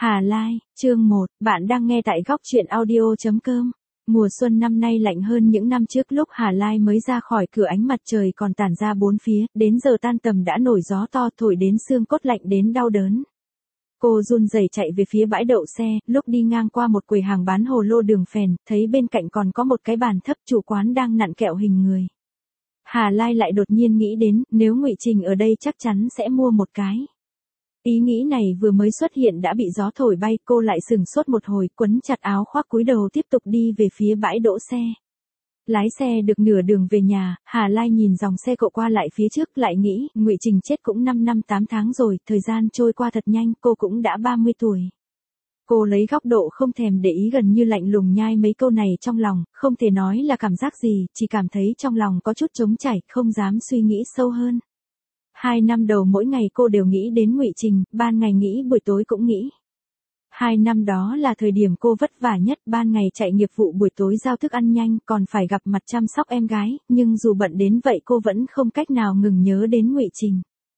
Hà Lai, chương 1, bạn đang nghe tại góc truyện audio.com. Mùa xuân năm nay lạnh hơn những năm trước, lúc Hà Lai mới ra khỏi cửa ánh mặt trời còn tản ra bốn phía, đến giờ tan tầm đã nổi gió to thổi đến xương cốt lạnh đến đau đớn. Cô run rẩy chạy về phía bãi đậu xe, lúc đi ngang qua một quầy hàng bán hồ lô đường phèn, thấy bên cạnh còn có một cái bàn thấp, chủ quán đang nặn kẹo hình người. Hà Lai lại đột nhiên nghĩ đến, nếu Ngụy Trình ở đây chắc chắn sẽ mua một cái. Ý nghĩ này vừa mới xuất hiện đã bị gió thổi bay, cô lại sừng sốt một hồi, quấn chặt áo khoác cúi đầu tiếp tục đi về phía bãi đỗ xe. Lái xe được nửa đường về nhà, Hà Lai nhìn dòng xe cộ qua lại phía trước, lại nghĩ, Ngụy Trình chết cũng 5 năm 8 tháng rồi, thời gian trôi qua thật nhanh, cô cũng đã 30 tuổi. Cô lấy góc độ không thèm để ý, gần như lạnh lùng nhai mấy câu này trong lòng, không thể nói là cảm giác gì, chỉ cảm thấy trong lòng có chút trống trải, không dám suy nghĩ sâu hơn. 2 năm đầu mỗi ngày cô đều nghĩ đến Ngụy Trình, ban ngày nghĩ buổi tối cũng nghĩ. 2 năm đó là thời điểm cô vất vả nhất, ban ngày chạy nghiệp vụ, buổi tối giao thức ăn nhanh, còn phải gặp mặt chăm sóc em gái, nhưng dù bận đến vậy cô vẫn không cách nào ngừng nhớ đến Ngụy Trình.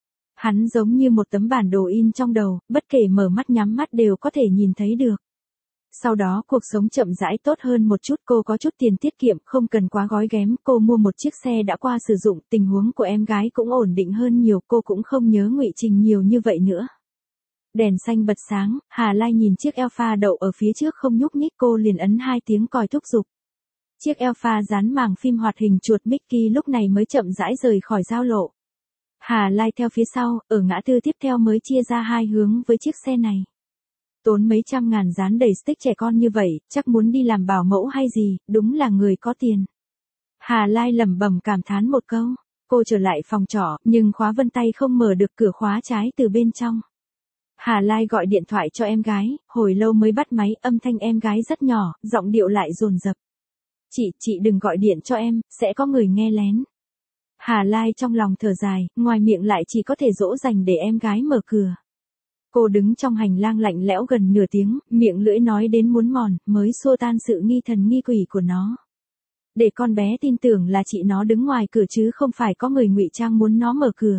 Hắn giống như một tấm bản đồ in trong đầu, bất kể mở mắt nhắm mắt đều có thể nhìn thấy được. Sau đó cuộc sống chậm rãi tốt hơn một chút, cô có chút tiền tiết kiệm, không cần quá gói ghém, cô mua một chiếc xe đã qua sử dụng, tình huống của em gái cũng ổn định hơn nhiều, cô cũng không nhớ Ngụy Trình nhiều như vậy nữa. Đèn xanh bật sáng, Hà Lai nhìn chiếc Alpha đậu ở phía trước không nhúc nhích, cô liền ấn 2 tiếng còi thúc giục. Chiếc Alpha dán màng phim hoạt hình chuột Mickey lúc này mới chậm rãi rời khỏi giao lộ. Hà Lai theo phía sau, ở ngã tư tiếp theo mới chia ra hai hướng với chiếc xe này. Tốn mấy trăm ngàn dán đầy stick trẻ con như vậy, chắc muốn đi làm bảo mẫu hay gì, đúng là người có tiền. Hà Lai lẩm bẩm cảm thán một câu. Cô trở lại phòng trọ, nhưng khóa vân tay không mở được, cửa khóa trái từ bên trong. Hà Lai gọi điện thoại cho em gái, hồi lâu mới bắt máy, âm thanh em gái rất nhỏ, giọng điệu lại dồn dập. Chị đừng gọi điện cho em, sẽ có người nghe lén. Hà Lai trong lòng thở dài, ngoài miệng lại chỉ có thể dỗ dành để em gái mở cửa. Cô đứng trong hành lang lạnh lẽo gần nửa tiếng, miệng lưỡi nói đến muốn mòn, mới xua tan sự nghi thần nghi quỷ của nó. Để con bé tin tưởng là chị nó đứng ngoài cửa chứ không phải có người ngụy trang muốn nó mở cửa.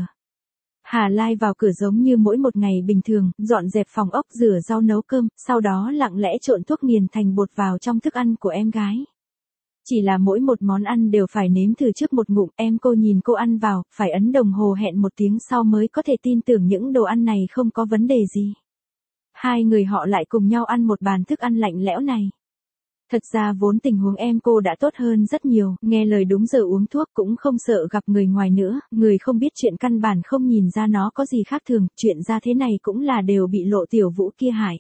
Hà Lai vào cửa giống như mỗi một ngày bình thường, dọn dẹp phòng ốc, rửa rau nấu cơm, sau đó lặng lẽ trộn thuốc nghiền thành bột vào trong thức ăn của em gái. Chỉ là mỗi một món ăn đều phải nếm thử trước một ngụm, cô nhìn cô ăn vào, phải ấn đồng hồ hẹn 1 tiếng sau mới có thể tin tưởng những đồ ăn này không có vấn đề gì. Hai người họ lại cùng nhau ăn một bàn thức ăn lạnh lẽo này. Thật ra vốn tình huống cô đã tốt hơn rất nhiều, nghe lời đúng giờ uống thuốc cũng không sợ gặp người ngoài nữa, người không biết chuyện căn bản không nhìn ra nó có gì khác thường, chuyện ra thế này cũng là đều bị Lộ Tiểu Vũ kia hại.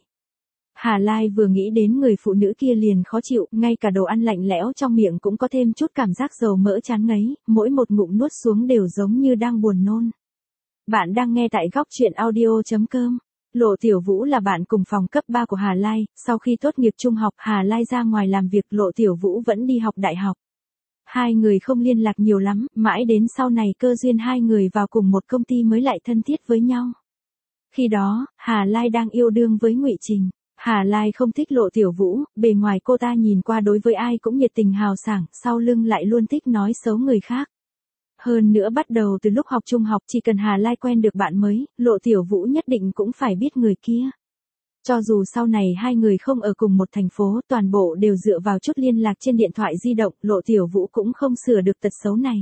Hà Lai vừa nghĩ đến người phụ nữ kia liền khó chịu, ngay cả đồ ăn lạnh lẽo trong miệng cũng có thêm chút cảm giác dầu mỡ chán ngấy, mỗi một ngụm nuốt xuống đều giống như đang buồn nôn. Bạn đang nghe tại góc truyện audio.com. Lộ Tiểu Vũ là bạn cùng phòng cấp 3 của Hà Lai, sau khi tốt nghiệp trung học Hà Lai ra ngoài làm việc, Lộ Tiểu Vũ vẫn đi học đại học. Hai người không liên lạc nhiều lắm, mãi đến sau này cơ duyên hai người vào cùng một công ty mới lại thân thiết với nhau. Khi đó, Hà Lai đang yêu đương với Ngụy Trình. Hà Lai không thích Lộ Tiểu Vũ, bề ngoài cô ta nhìn qua đối với ai cũng nhiệt tình hào sảng, sau lưng lại luôn thích nói xấu người khác. Hơn nữa bắt đầu từ lúc học trung học, chỉ cần Hà Lai quen được bạn mới, Lộ Tiểu Vũ nhất định cũng phải biết người kia. Cho dù sau này hai người không ở cùng một thành phố, toàn bộ đều dựa vào chút liên lạc trên điện thoại di động, Lộ Tiểu Vũ cũng không sửa được tật xấu này.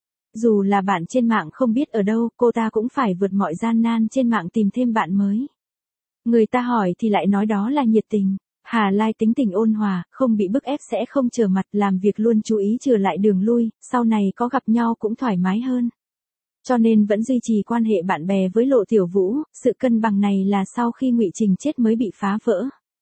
Dù là bạn trên mạng không biết ở đâu, cô ta cũng phải vượt mọi gian nan trên mạng tìm thêm bạn mới. Người ta hỏi thì lại nói đó là nhiệt tình. Hà Lai tính tình ôn hòa, không bị bức ép sẽ không trở mặt, làm việc luôn chú ý chừa lại đường lui, sau này có gặp nhau cũng thoải mái hơn. Cho nên vẫn duy trì quan hệ bạn bè với Lộ Tiểu Vũ, sự cân bằng này là sau khi Ngụy Trình chết mới bị phá vỡ.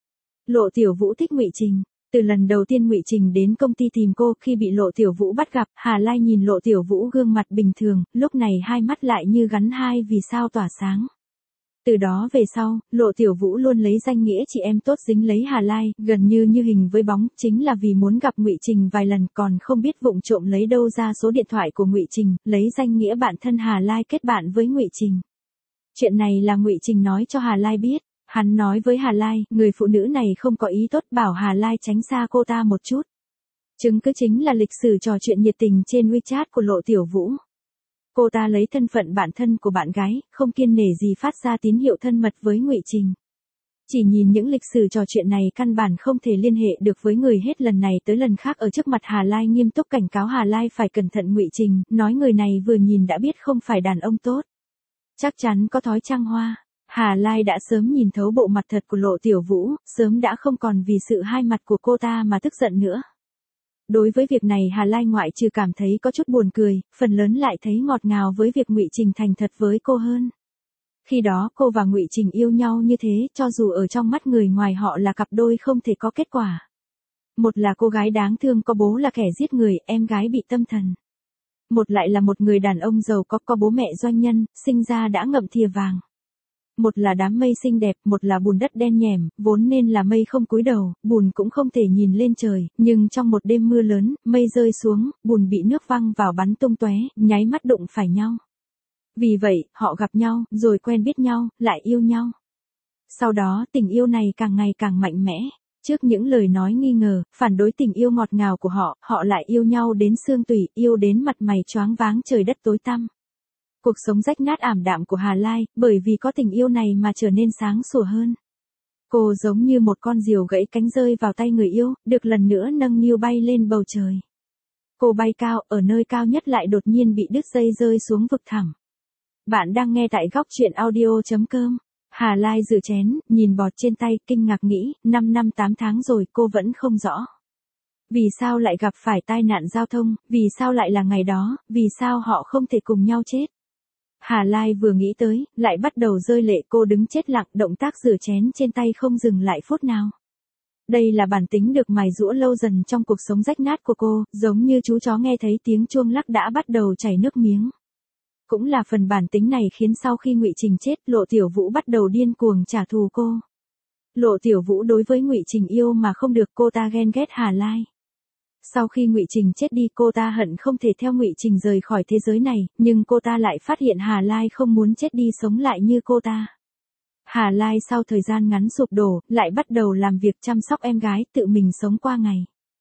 Lộ Tiểu Vũ thích Ngụy Trình. Từ lần đầu tiên Ngụy Trình đến công ty tìm cô, khi bị Lộ Tiểu Vũ bắt gặp, Hà Lai nhìn Lộ Tiểu Vũ gương mặt bình thường, lúc này hai mắt lại như gắn hai vì sao tỏa sáng. Từ đó về sau, Lộ Tiểu Vũ luôn lấy danh nghĩa chị em tốt dính lấy Hà Lai, gần như hình với bóng, chính là vì muốn gặp Ngụy Trình vài lần, còn không biết vụng trộm lấy đâu ra số điện thoại của Ngụy Trình, lấy danh nghĩa bạn thân Hà Lai kết bạn với Ngụy Trình. Chuyện này là Ngụy Trình nói cho Hà Lai biết, hắn nói với Hà Lai, người phụ nữ này không có ý tốt, bảo Hà Lai tránh xa cô ta một chút. Chứng cứ chính là lịch sử trò chuyện nhiệt tình trên WeChat của Lộ Tiểu Vũ. Cô ta lấy thân phận bạn thân của bạn gái, không kiêng nể gì phát ra tín hiệu thân mật với Ngụy Trình. Chỉ nhìn những lịch sử trò chuyện này căn bản không thể liên hệ được với người hết lần này tới lần khác ở trước mặt Hà Lai nghiêm túc cảnh cáo Hà Lai phải cẩn thận Ngụy Trình, nói người này vừa nhìn đã biết không phải đàn ông tốt. Chắc chắn có thói trăng hoa. Hà Lai đã sớm nhìn thấu bộ mặt thật của Lộ Tiểu Vũ, sớm đã không còn vì sự hai mặt của cô ta mà tức giận nữa. Đối với việc này Hà Lai ngoại trừ cảm thấy có chút buồn cười, phần lớn lại thấy ngọt ngào với việc Ngụy Trình thành thật với cô hơn. Khi đó cô và Ngụy Trình yêu nhau như thế, cho dù ở trong mắt người ngoài họ là cặp đôi không thể có kết quả. Một là cô gái đáng thương có bố là kẻ giết người, em gái bị tâm thần. Một lại là một người đàn ông giàu có bố mẹ doanh nhân, sinh ra đã ngậm thìa vàng. Một là đám mây xinh đẹp, một là bùn đất đen nhẻm, vốn nên là mây không cúi đầu, bùn cũng không thể nhìn lên trời, nhưng trong một đêm mưa lớn, mây rơi xuống, bùn bị nước văng vào bắn tung tóe, nháy mắt đụng phải nhau. Vì vậy, họ gặp nhau, rồi quen biết nhau, lại yêu nhau. Sau đó, tình yêu này càng ngày càng mạnh mẽ. Trước những lời nói nghi ngờ, phản đối tình yêu ngọt ngào của họ, họ lại yêu nhau đến xương tủy, yêu đến mặt mày choáng váng trời đất tối tăm. Cuộc sống rách nát ảm đạm của Hà Lai, bởi vì có tình yêu này mà trở nên sáng sủa hơn. Cô giống như một con diều gãy cánh rơi vào tay người yêu, được lần nữa nâng niu bay lên bầu trời. Cô bay cao, ở nơi cao nhất lại đột nhiên bị đứt dây rơi xuống vực thẳm. Bạn đang nghe tại góc truyện audio.com. Hà Lai rửa chén, nhìn bọt trên tay, kinh ngạc nghĩ, 5 năm 8 tháng rồi cô vẫn không rõ. Vì sao lại gặp phải tai nạn giao thông, vì sao lại là ngày đó, vì sao họ không thể cùng nhau chết. Hà Lai vừa nghĩ tới, lại bắt đầu rơi lệ, cô đứng chết lặng, động tác rửa chén trên tay không dừng lại phút nào. Đây là bản tính được mài giũa lâu dần trong cuộc sống rách nát của cô, giống như chú chó nghe thấy tiếng chuông lắc đã bắt đầu chảy nước miếng. Cũng là phần bản tính này khiến sau khi Ngụy Trình chết, Lộ Tiểu Vũ bắt đầu điên cuồng trả thù cô. Lộ Tiểu Vũ đối với Ngụy Trình yêu mà không được, cô ta ghen ghét Hà Lai. Sau khi Ngụy Trình chết đi, cô ta hận không thể theo Ngụy Trình rời khỏi thế giới này, nhưng cô ta lại phát hiện Hà Lai không muốn chết đi sống lại như cô ta. Hà Lai sau thời gian ngắn sụp đổ, lại bắt đầu làm việc chăm sóc em gái, tự mình sống qua ngày.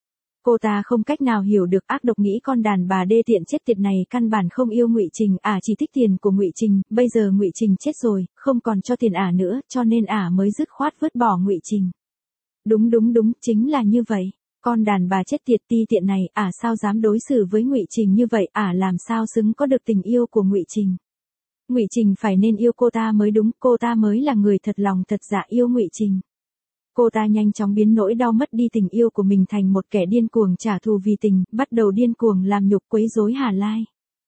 Cô ta không cách nào hiểu được ác độc nghĩ con đàn bà đê tiện chết tiệt này căn bản không yêu Ngụy Trình, chỉ thích tiền của Ngụy Trình, bây giờ Ngụy Trình chết rồi, không còn cho tiền nữa, cho nên mới dứt khoát vứt bỏ Ngụy Trình. Đúng, chính là như vậy. Con đàn bà chết tiệt ti tiện này, sao dám đối xử với Ngụy Trình như vậy, làm sao xứng có được tình yêu của Ngụy Trình. Ngụy Trình phải nên yêu cô ta mới đúng, cô ta mới là người thật lòng thật dạ yêu Ngụy Trình. Cô ta nhanh chóng biến nỗi đau mất đi tình yêu của mình thành một kẻ điên cuồng trả thù vì tình, bắt đầu điên cuồng làm nhục quấy rối Hà Lai.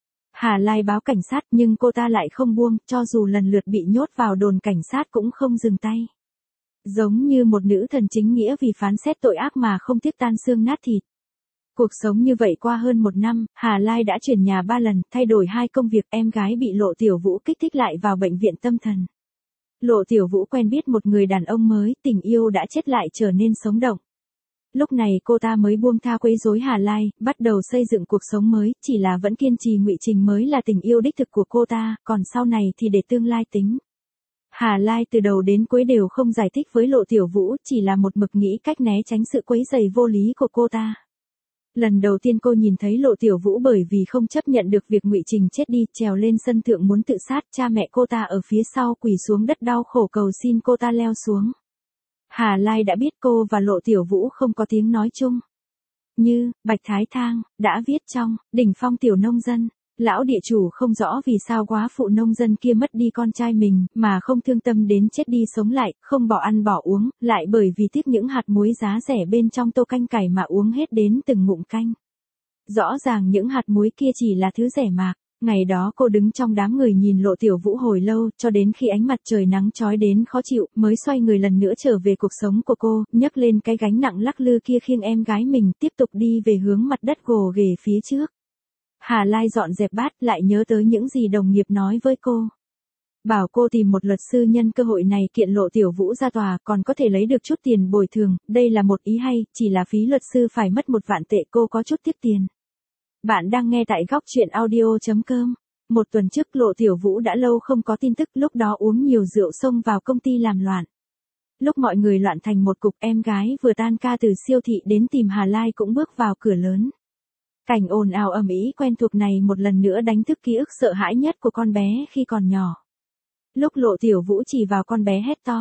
Hà Lai báo cảnh sát nhưng cô ta lại không buông, cho dù lần lượt bị nhốt vào đồn cảnh sát cũng không dừng tay. Giống như một nữ thần chính nghĩa vì phán xét tội ác mà không tiếc tan xương nát thịt. Cuộc sống như vậy qua hơn 1 năm, Hà Lai đã chuyển nhà 3 lần, thay đổi 2 công việc, em gái bị Lộ Tiểu Vũ kích thích lại vào bệnh viện tâm thần. Lộ Tiểu Vũ quen biết một người đàn ông mới, tình yêu đã chết lại trở nên sống động. Lúc này cô ta mới buông tha quấy rối Hà Lai, bắt đầu xây dựng cuộc sống mới, chỉ là vẫn kiên trì Ngụy Trình mới là tình yêu đích thực của cô ta, còn sau này thì để tương lai tính. Hà Lai từ đầu đến cuối đều không giải thích với Lộ Tiểu Vũ, chỉ là một mực nghĩ cách né tránh sự quấy rầy vô lý của cô ta. Lần đầu tiên cô nhìn thấy Lộ Tiểu Vũ bởi vì không chấp nhận được việc Ngụy Trình chết đi, trèo lên sân thượng muốn tự sát, cha mẹ cô ta ở phía sau quỳ xuống đất đau khổ cầu xin cô ta leo xuống. Hà Lai đã biết cô và Lộ Tiểu Vũ không có tiếng nói chung. Như, Bạch Thái Thang, đã viết trong, Đỉnh Phong Tiểu Nông Dân. Lão địa chủ không rõ vì sao quá phụ nông dân kia mất đi con trai mình, mà không thương tâm đến chết đi sống lại, không bỏ ăn bỏ uống, lại bởi vì tiếc những hạt muối giá rẻ bên trong tô canh cải mà uống hết đến từng ngụm canh. Rõ ràng những hạt muối kia chỉ là thứ rẻ mạt. Ngày đó cô đứng trong đám người nhìn Lộ Tiểu Vũ hồi lâu, cho đến khi ánh mặt trời nắng chói đến khó chịu, mới xoay người lần nữa trở về cuộc sống của cô, nhấc lên cái gánh nặng lắc lư kia khiêng em gái mình tiếp tục đi về hướng mặt đất gồ ghề phía trước. Hà Lai dọn dẹp bát, lại nhớ tới những gì đồng nghiệp nói với cô. Bảo cô tìm một luật sư nhân cơ hội này kiện Lộ Tiểu Vũ ra tòa, còn có thể lấy được chút tiền bồi thường, đây là một ý hay, chỉ là phí luật sư phải mất 1 vạn tệ, cô có chút tiếc tiền. Bạn đang nghe tại góc truyện audio.com. Một tuần trước Lộ Tiểu Vũ đã lâu không có tin tức, lúc đó uống nhiều rượu xông vào công ty làm loạn. Lúc mọi người loạn thành một cục, em gái vừa tan ca từ siêu thị đến tìm Hà Lai cũng bước vào cửa lớn. Cảnh ồn ào ầm ĩ quen thuộc này một lần nữa đánh thức ký ức sợ hãi nhất của con bé khi còn nhỏ. Lúc Lộ Tiểu Vũ chỉ vào con bé hét to,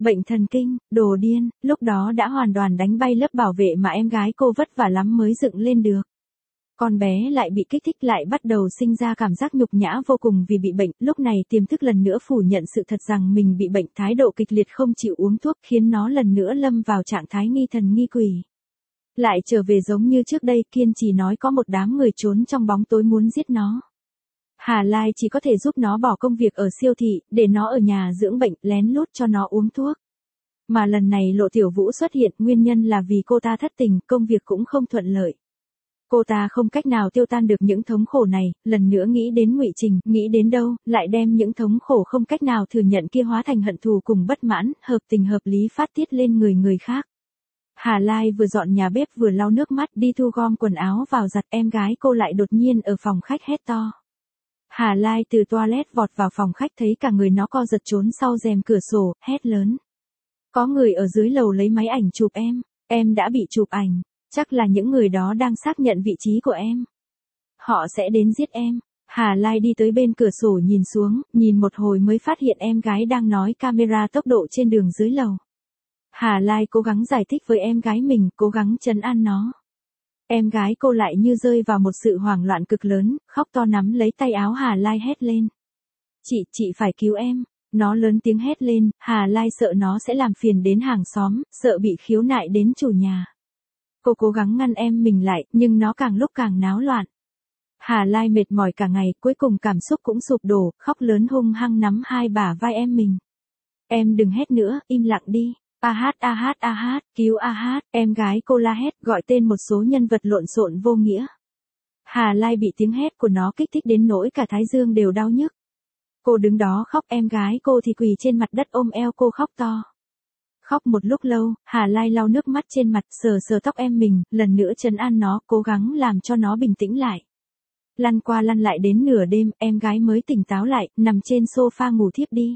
Bệnh thần kinh, đồ điên, lúc đó đã hoàn toàn đánh bay lớp bảo vệ mà em gái cô vất vả lắm mới dựng lên được. Con bé lại bị kích thích lại bắt đầu sinh ra cảm giác nhục nhã vô cùng vì bị bệnh, lúc này tiềm thức lần nữa phủ nhận sự thật rằng mình bị bệnh, thái độ kịch liệt không chịu uống thuốc khiến nó lần nữa lâm vào trạng thái nghi thần nghi quỷ. Lại trở về giống như trước đây, kiên trì nói có một đám người trốn trong bóng tối muốn giết nó. Hà Lai chỉ có thể giúp nó bỏ công việc ở siêu thị, để nó ở nhà dưỡng bệnh, lén lút cho nó uống thuốc. Mà lần này Lộ Tiểu Vũ xuất hiện, nguyên nhân là vì cô ta thất tình, công việc cũng không thuận lợi. Cô ta không cách nào tiêu tan được những thống khổ này, lần nữa nghĩ đến Ngụy Trình, nghĩ đến đâu, lại đem những thống khổ không cách nào thừa nhận kia hóa thành hận thù cùng bất mãn, hợp tình hợp lý phát tiết lên người khác. Hà Lai vừa dọn nhà bếp vừa lau nước mắt đi thu gom quần áo vào giặt, em gái cô lại đột nhiên ở phòng khách hét to. Hà Lai từ toilet vọt vào phòng khách thấy cả người nó co giật trốn sau rèm cửa sổ, hét lớn. Có người ở dưới lầu lấy máy ảnh chụp em đã bị chụp ảnh, chắc là những người đó đang xác nhận vị trí của em. Họ sẽ đến giết em. Hà Lai đi tới bên cửa sổ nhìn xuống, nhìn một hồi mới phát hiện em gái đang nói camera tốc độ trên đường dưới lầu. Hà Lai cố gắng giải thích với em gái mình, cố gắng trấn an nó. Em gái cô lại như rơi vào một sự hoảng loạn cực lớn, khóc to nắm lấy tay áo Hà Lai hét lên. Chị phải cứu em. Nó lớn tiếng hét lên, Hà Lai sợ nó sẽ làm phiền đến hàng xóm, sợ bị khiếu nại đến chủ nhà. Cô cố gắng ngăn em mình lại, nhưng nó càng lúc càng náo loạn. Hà Lai mệt mỏi cả ngày, cuối cùng cảm xúc cũng sụp đổ, khóc lớn hung hăng nắm hai bả vai em mình. Em đừng hét nữa, im lặng đi. Cứu em gái cô la hét, gọi tên một số nhân vật lộn xộn vô nghĩa. Hà Lai bị tiếng hét của nó kích thích đến nỗi cả thái dương đều đau nhức. Cô đứng đó khóc, em gái cô thì quỳ trên mặt đất ôm eo cô khóc to. Khóc một lúc lâu, Hà Lai lau nước mắt trên mặt, sờ tóc em mình, lần nữa trấn an nó, cố gắng làm cho nó bình tĩnh lại. Lăn qua lăn lại đến nửa đêm, em gái mới tỉnh táo lại, nằm trên sofa ngủ thiếp đi.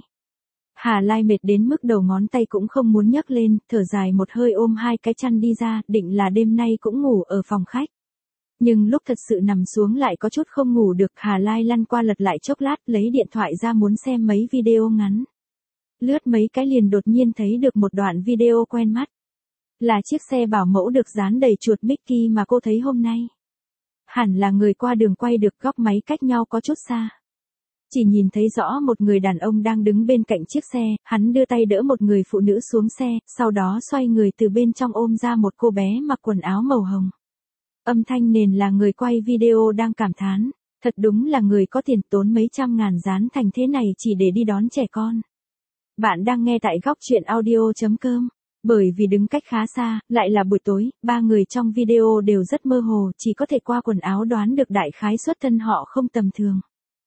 Hà Lai mệt đến mức đầu ngón tay cũng không muốn nhấc lên, thở dài một hơi ôm hai cái chăn đi ra, định là đêm nay cũng ngủ ở phòng khách. Nhưng lúc thật sự nằm xuống lại có chút không ngủ được, Hà Lai lăn qua lật lại chốc lát, lấy điện thoại ra muốn xem mấy video ngắn. Lướt mấy cái liền đột nhiên thấy được một đoạn video quen mắt. Là chiếc xe bảo mẫu được dán đầy chuột Mickey mà cô thấy hôm nay. Hẳn là người qua đường quay được, góc máy cách nhau có chút xa. Chỉ nhìn thấy rõ một người đàn ông đang đứng bên cạnh chiếc xe, hắn đưa tay đỡ một người phụ nữ xuống xe, sau đó xoay người từ bên trong ôm ra một cô bé mặc quần áo màu hồng. Âm thanh nền là người quay video đang cảm thán, thật đúng là người có tiền, tốn mấy trăm ngàn dán thành thế này chỉ để đi đón trẻ con. Bạn đang nghe tại góc truyện audio.com. Bởi vì đứng cách khá xa, lại là buổi tối, ba người trong video đều rất mơ hồ, chỉ có thể qua quần áo đoán được đại khái xuất thân họ không tầm thường.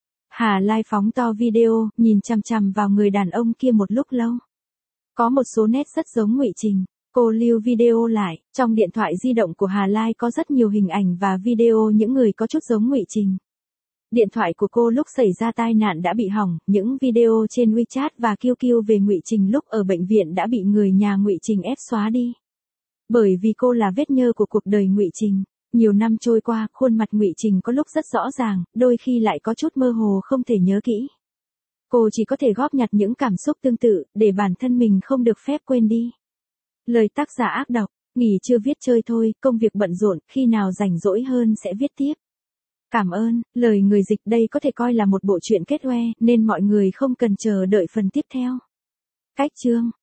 Hà Lai phóng to video, nhìn chằm chằm vào người đàn ông kia một lúc lâu. Có một số nét rất giống Ngụy Trình. Cô lưu video lại, trong điện thoại di động của Hà Lai có rất nhiều hình ảnh và video những người có chút giống Ngụy Trình. Điện thoại của cô lúc xảy ra tai nạn đã bị hỏng, những video trên WeChat và QQ về Ngụy Trình lúc ở bệnh viện đã bị người nhà Ngụy Trình ép xóa đi. Bởi vì cô là vết nhơ của cuộc đời Ngụy Trình. Nhiều năm trôi qua, khuôn mặt Ngụy Trình có lúc rất rõ ràng, đôi khi lại có chút mơ hồ không thể nhớ kỹ. Cô chỉ có thể góp nhặt những cảm xúc tương tự, để bản thân mình không được phép quên đi. Lời tác giả ác độc, nghỉ chưa viết chơi thôi, công việc bận rộn, khi nào rảnh rỗi hơn sẽ viết tiếp. Cảm ơn, lời người dịch đây có thể coi là một bộ truyện kết hoe, nên mọi người không cần chờ đợi phần tiếp theo. Cách chương